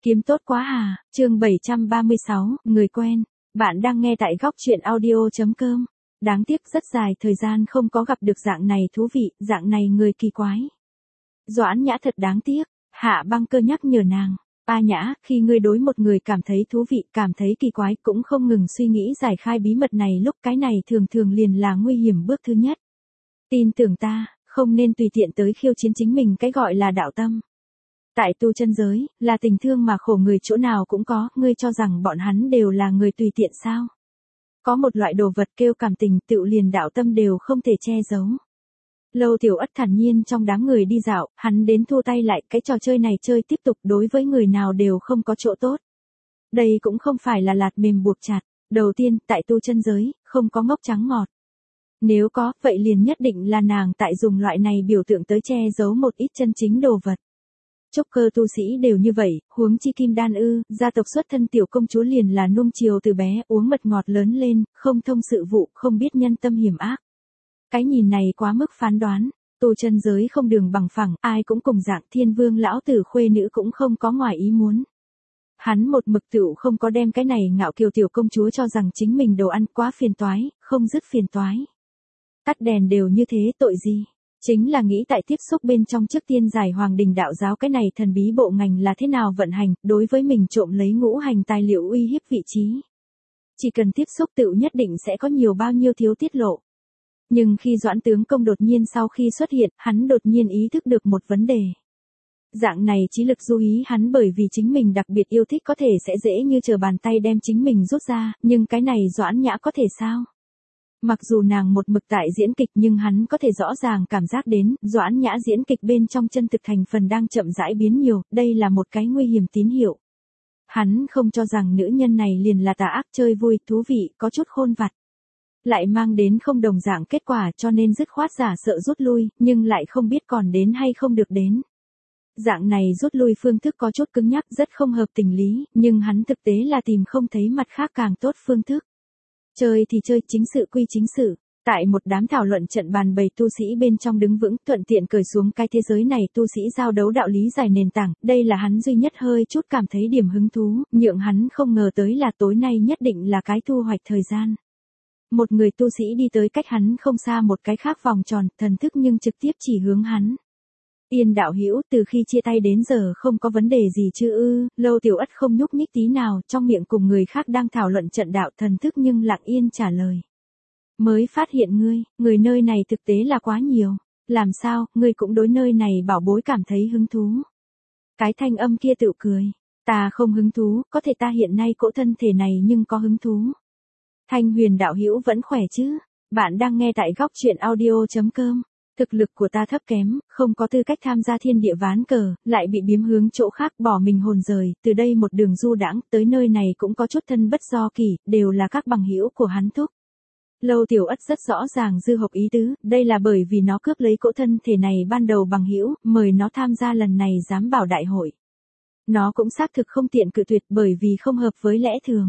Kiếm tốt quá à, chương 736, người quen. Bạn đang nghe tại góc truyện audio.com. Đáng tiếc rất dài thời gian không có gặp được dạng này thú vị, dạng này người kỳ quái. Doãn Nhã thật đáng tiếc, Hạ Băng Cơ nhắc nhở nàng. A Nhã, khi ngươi đối một người cảm thấy thú vị, cảm thấy kỳ quái cũng không ngừng suy nghĩ giải khai bí mật này lúc cái này thường thường liền là nguy hiểm bước thứ nhất. Tin tưởng ta, không nên tùy tiện tới khiêu chiến chính mình cái gọi là đạo tâm. Tại tu chân giới, là tình thương mà khổ người chỗ nào cũng có, ngươi cho rằng bọn hắn đều là người tùy tiện sao? Có một loại đồ vật kêu cảm tình tựu liền đạo tâm đều không thể che giấu. Lâu Tiểu Ất thản nhiên trong đám người đi dạo, hắn đến thua tay lại, cái trò chơi này chơi tiếp tục đối với người nào đều không có chỗ tốt. Đây cũng không phải là lạt mềm buộc chặt, đầu tiên, tại tu chân giới, không có ngốc trắng ngọt. Nếu có, vậy liền nhất định là nàng tại dùng loại này biểu tượng tới che giấu một ít chân chính đồ vật. Trúc cơ tu sĩ đều như vậy, huống chi Kim Đan ư, gia tộc xuất thân tiểu công chúa liền là nuông chiều từ bé, uống mật ngọt lớn lên, không thông sự vụ, không biết nhân tâm hiểm ác. Cái nhìn này quá mức phán đoán, tu chân giới không đường bằng phẳng, ai cũng cùng dạng Thiên Vương lão tử khuê nữ cũng không có ngoài ý muốn. Hắn một mực tựu không có đem cái này ngạo kiều tiểu công chúa cho rằng chính mình đồ ăn quá phiền toái, không dứt phiền toái. Tắt đèn đều như thế tội gì? Chính là nghĩ tại tiếp xúc bên trong trước tiên giải Hoàng Đình đạo giáo cái này thần bí bộ ngành là thế nào vận hành, đối với mình trộm lấy ngũ hành tài liệu uy hiếp vị trí. Chỉ cần tiếp xúc tự nhất định sẽ có nhiều bao nhiêu thiếu tiết lộ. Nhưng khi Doãn tướng công đột nhiên sau khi xuất hiện, hắn đột nhiên ý thức được một vấn đề. Dạng này trí lực du ý hắn bởi vì chính mình đặc biệt yêu thích có thể sẽ dễ như trở bàn tay đem chính mình rút ra, nhưng cái này Doãn Nhã có thể sao? Mặc dù nàng một mực tại diễn kịch nhưng hắn có thể rõ ràng cảm giác đến, Doãn Nhã diễn kịch bên trong chân thực thành phần đang chậm rãi biến nhiều, đây là một cái nguy hiểm tín hiệu. Hắn không cho rằng nữ nhân này liền là tà ác chơi vui, thú vị, có chút khôn vặt. Lại mang đến không đồng dạng kết quả cho nên dứt khoát giả sợ rút lui, nhưng lại không biết còn đến hay không được đến. Dạng này rút lui phương thức có chút cứng nhắc rất không hợp tình lý, nhưng hắn thực tế là tìm không thấy mặt khác càng tốt phương thức. Chơi thì chơi, chính sự quy chính sự. Tại một đám thảo luận trận bàn bầy tu sĩ bên trong đứng vững, thuận tiện cởi xuống cái thế giới này tu sĩ giao đấu đạo lý dài nền tảng, đây là hắn duy nhất hơi chút cảm thấy điểm hứng thú, nhượng hắn không ngờ tới là tối nay nhất định là cái thu hoạch thời gian. Một người tu sĩ đi tới cách hắn không xa một cái khác vòng tròn, thần thức nhưng trực tiếp chỉ hướng hắn. Yên đạo hữu, từ khi chia tay đến giờ không có vấn đề gì chứ ư? Lâu Tiểu Ất không nhúc nhích tí nào, trong miệng cùng người khác đang thảo luận trận đạo, thần thức nhưng lặng yên trả lời. Mới phát hiện người nơi này thực tế là quá nhiều. Làm sao, ngươi cũng đối nơi này bảo bối cảm thấy hứng thú? Cái thanh âm kia tự cười. Ta không hứng thú, có thể ta hiện nay cỗ thân thể này nhưng có hứng thú. Thanh Huyền đạo hữu vẫn khỏe chứ? Bạn đang nghe tại góc truyện audio.com. Thực lực của ta thấp kém, không có tư cách tham gia thiên địa ván cờ, lại bị biếm hướng chỗ khác bỏ mình hồn rời, từ đây một đường du đãng tới nơi này cũng có chút thân bất do kỳ, đều là các bằng hữu của hắn thúc. Lâu Tiểu Ất rất rõ ràng Dư Hộc ý tứ, đây là bởi vì nó cướp lấy cỗ thân thể này ban đầu bằng hữu, mời nó tham gia lần này giám bảo đại hội. Nó cũng xác thực không tiện cự tuyệt bởi vì không hợp với lẽ thường.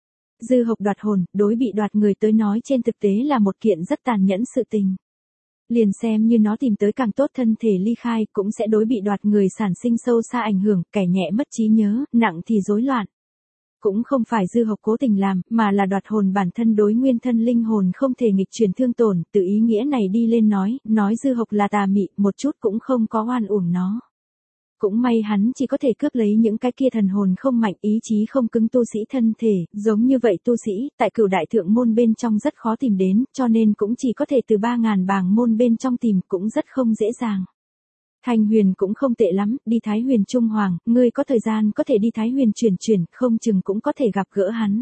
Dư Hộc đoạt hồn, đối bị đoạt người tới nói trên thực tế là một kiện rất tàn nhẫn sự tình. Liền xem như nó tìm tới càng tốt thân thể ly khai cũng sẽ đối bị đoạt người sản sinh sâu xa ảnh hưởng, kẻ nhẹ mất trí nhớ, nặng thì rối loạn. Cũng không phải Dư Hộc cố tình làm, mà là đoạt hồn bản thân đối nguyên thân linh hồn không thể nghịch chuyển thương tổn, từ ý nghĩa này đi lên nói Dư Hộc là tà mị, một chút cũng không có oan uổng nó. Cũng may hắn chỉ có thể cướp lấy những cái kia thần hồn không mạnh, ý chí không cứng tu sĩ thân thể, giống như vậy tu sĩ, tại Cửu đại thượng môn bên trong rất khó tìm đến, cho nên cũng chỉ có thể từ 3.000 bàng môn bên trong tìm, cũng rất không dễ dàng. Thanh Huyền cũng không tệ lắm, đi Thái Huyền Trung Hoàng, ngươi có thời gian có thể đi Thái Huyền chuyển, không chừng cũng có thể gặp gỡ hắn.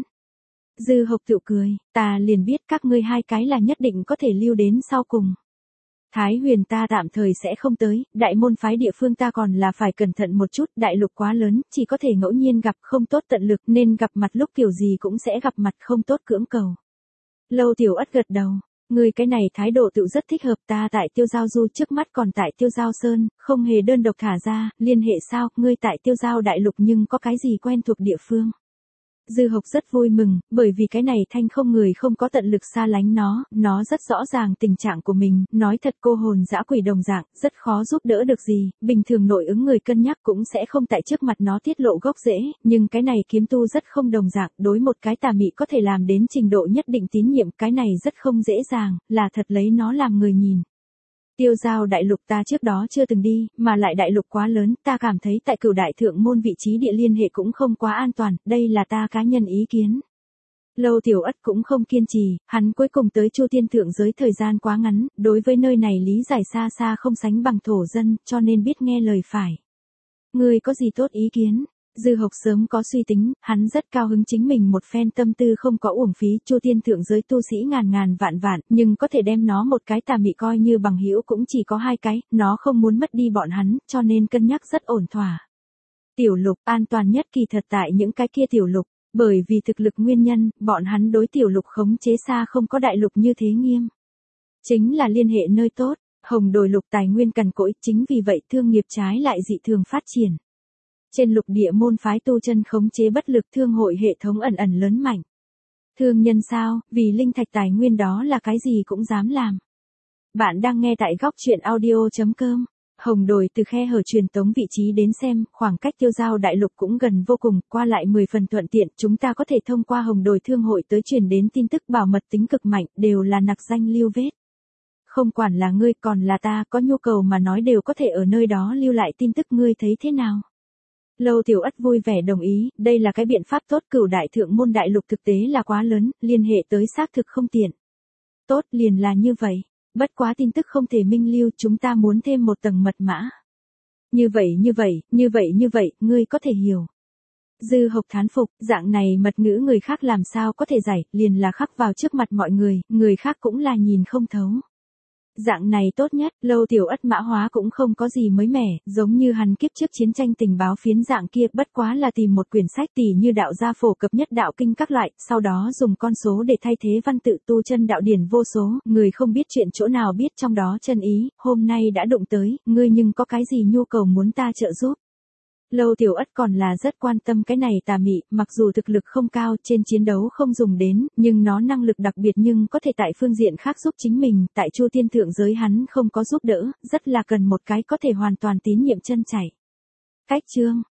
Dư Hộc tự cười, ta liền biết các ngươi hai cái là nhất định có thể lưu đến sau cùng. Thái Huyền ta tạm thời sẽ không tới, đại môn phái địa phương ta còn là phải cẩn thận một chút, đại lục quá lớn, chỉ có thể ngẫu nhiên gặp, không tốt tận lực, nên gặp mặt lúc kiểu gì cũng sẽ gặp mặt, không tốt cưỡng cầu. Lâu Tiểu Ất gật đầu, người cái này thái độ tự rất thích hợp, ta tại Tiêu Giao Du trước mắt còn tại Tiêu Giao Sơn, không hề đơn độc thả ra, liên hệ sao, ngươi tại Tiêu Giao đại lục nhưng có cái gì quen thuộc địa phương? Dư Hộc rất vui mừng, bởi vì cái này thanh không người không có tận lực xa lánh nó rất rõ ràng tình trạng của mình, nói thật cô hồn dã quỷ đồng dạng, rất khó giúp đỡ được gì, bình thường nội ứng người cân nhắc cũng sẽ không tại trước mặt nó tiết lộ gốc rễ, nhưng cái này kiếm tu rất không đồng dạng, đối một cái tà mị có thể làm đến trình độ nhất định tín nhiệm, cái này rất không dễ dàng, là thật lấy nó làm người nhìn. Tiêu giao đại lục ta trước đó chưa từng đi, mà lại đại lục quá lớn, ta cảm thấy tại Cửu đại thượng môn vị trí địa liên hệ cũng không quá an toàn, đây là ta cá nhân ý kiến. Lâu Tiểu Ất cũng không kiên trì, hắn cuối cùng tới Chu Tiên thượng giới thời gian quá ngắn, đối với nơi này lý giải xa xa không sánh bằng thổ dân, cho nên biết nghe lời phải. Ngươi có gì tốt ý kiến? Dư Hộc sớm có suy tính, hắn rất cao hứng chính mình một phen tâm tư không có uổng phí, Chu Tiên thượng giới tu sĩ ngàn ngàn vạn vạn, nhưng có thể đem nó một cái tà mị coi như bằng hữu cũng chỉ có 2 cái, nó không muốn mất đi bọn hắn, cho nên cân nhắc rất ổn thỏa. Tiểu lục an toàn nhất kỳ thật tại những cái kia tiểu lục, bởi vì thực lực nguyên nhân, bọn hắn đối tiểu lục khống chế xa không có đại lục như thế nghiêm. Chính là liên hệ nơi tốt, hồng đồi lục tài nguyên cằn cỗi, chính vì vậy thương nghiệp trái lại dị thường phát triển. Trên lục địa môn phái tu chân khống chế bất lực thương hội hệ thống ẩn ẩn lớn mạnh. Thương nhân sao, vì linh thạch tài nguyên đó là cái gì cũng dám làm. Bạn đang nghe tại góc truyện audio.com. Hồng đồi từ khe hở truyền tống vị trí đến xem, khoảng cách tiêu giao đại lục cũng gần vô cùng, qua lại 10 phần thuận tiện, chúng ta có thể thông qua hồng đồi thương hội tới truyền đến tin tức bảo mật tính cực mạnh, đều là nặc danh lưu vết. Không quản là ngươi còn là ta, có nhu cầu mà nói đều có thể ở nơi đó lưu lại tin tức, ngươi thấy thế nào? Lâu Tiểu Ất vui vẻ đồng ý, đây là cái biện pháp tốt, Cửu đại thượng môn đại lục thực tế là quá lớn, liên hệ tới xác thực không tiện. Tốt, liền là như vậy. Bất quá tin tức không thể minh lưu, chúng ta muốn thêm một tầng mật mã. Như vậy, ngươi có thể hiểu. Dư Hộc thán phục, dạng này mật ngữ người khác làm sao có thể giải, liền là khắc vào trước mặt mọi người khác cũng là nhìn không thấu. Dạng này tốt nhất, Lâu Tiểu Ất mã hóa cũng không có gì mới mẻ, giống như hắn kiếp trước chiến tranh tình báo phiến dạng kia, bất quá là tìm một quyển sách tỉ như đạo gia phổ cập nhất đạo kinh các loại, sau đó dùng con số để thay thế văn tự tu chân đạo điển vô số, người không biết chuyện chỗ nào biết trong đó chân ý, hôm nay đã đụng tới, ngươi nhưng có cái gì nhu cầu muốn ta trợ giúp? Lâu Tiểu Ất còn là rất quan tâm cái này tà mị, mặc dù thực lực không cao, trên chiến đấu không dùng đến, nhưng nó năng lực đặc biệt nhưng có thể tại phương diện khác giúp chính mình, tại Chu Tiên thượng giới hắn không có giúp đỡ, rất là cần một cái có thể hoàn toàn tín nhiệm chân chảy. Cách chương